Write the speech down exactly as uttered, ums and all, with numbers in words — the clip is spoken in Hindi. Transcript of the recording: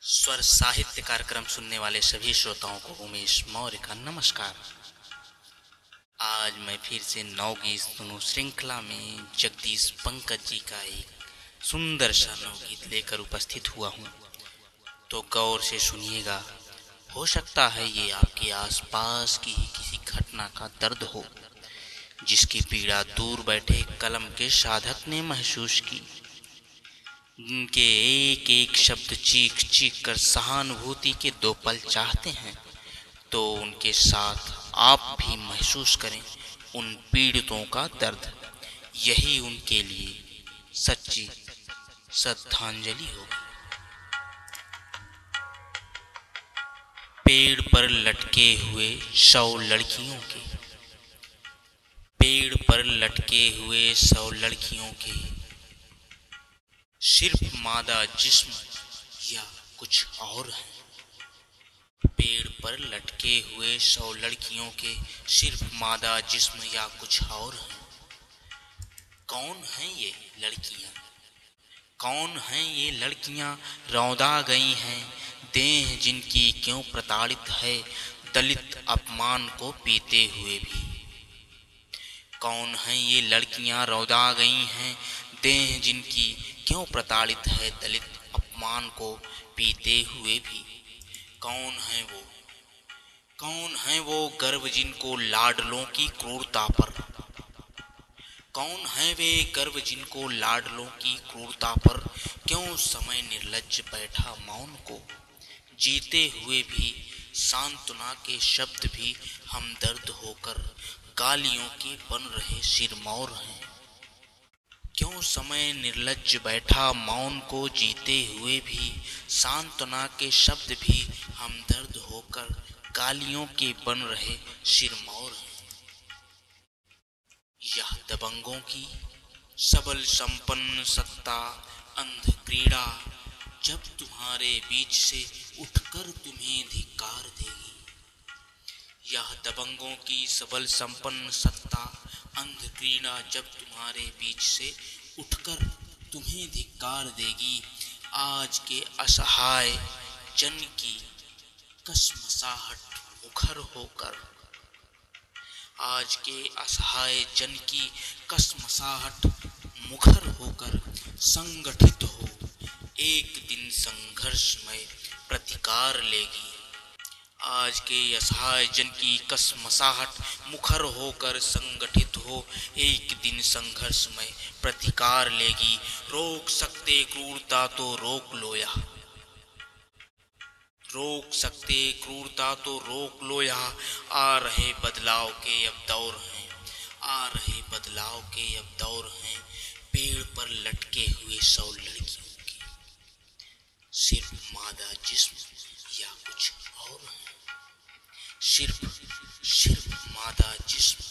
स्वर साहित्य कार्यक्रम सुनने वाले सभी श्रोताओं को उमेश मौर्य का नमस्कार। आज मैं फिर से नवगीत सुनो श्रृंखला में जगदीश पंकज जी का एक सुंदर सा नवगीत लेकर उपस्थित हुआ हूँ, तो गौर से सुनिएगा। हो सकता है ये आपके आसपास की ही किसी घटना का दर्द हो, जिसकी पीड़ा दूर बैठे कलम के साधक ने महसूस की। उनके एक एक शब्द चीख चीख कर सहानुभूति के दो पल चाहते हैं, तो उनके साथ आप भी महसूस करें उन पीड़ितों का दर्द। यही उनके लिए सच्ची श्रद्धांजलि होगी। पेड़ पर लटके हुए सौ लड़कियों के, पेड़ पर लटके हुए सौ लड़कियों के, सिर्फ मादा जिस्म या कुछ और है। पेड़ पर लटके हुए सौ लड़कियों के, सिर्फ मादा जिस्म या कुछ और है। कौन हैं ये लड़कियां, कौन हैं ये लड़कियां रौंदा गई हैं, देह जिनकी क्यों प्रताड़ित है दलित अपमान को पीते हुए भी। कौन हैं ये लड़कियां रौंदा गई हैं, देह जिनकी क्यों प्रताड़ित है दलित अपमान को पीते हुए भी। कौन है वो, कौन है वो गर्व जिनको लाडलों की क्रूरता पर, कौन है वे गर्व जिनको लाडलों की क्रूरता पर क्यों समय निर्लज्ज बैठा मौन को जीते हुए भी। सांत्वना के शब्द भी हमदर्द होकर गालियों के बन रहे सिरमौर हैं। क्यों समय निर्लज्ज बैठा मौन को जीते हुए भी, सांत्वना के शब्द भी हमदर्द होकर गालियों के बन रहे सिरमौर हैं। यह दबंगों की सबल संपन्न सत्ता अंध क्रीड़ा जब तुम्हारे बीच से उठकर तुम्हें धिक्कार देगी। यह दबंगों की सबल संपन्न सत्ता अंध क्रीड़ा जब तुम्हारे बीच से उठकर तुम्हें धिक्कार देगी। आज के असहाय जन की कसमसाहट मुखर होकर, आज के असहाय जन की कसमसाहट मुखर होकर संगठित हो एक दिन संघर्षमय प्रतिकार लेगी। आज के असहाय जन की कसमसाहट मुखर होकर संगठित हो एक दिन संघर्षमय प्रतिकार लेगी। रोक सकते क्रूरता तो रोक लो या, रोक सकते क्रूरता तो रोक लो यहाँ। आ रहे बदलाव के अब दौर हैं, आ रहे बदलाव के अब दौर हैं। पेड़ पर लटके हुए सौ लड़कियों के, सिर्फ मादा जिस्म या कुछ और है। सिर्फ सिर्फ मादा जिस्म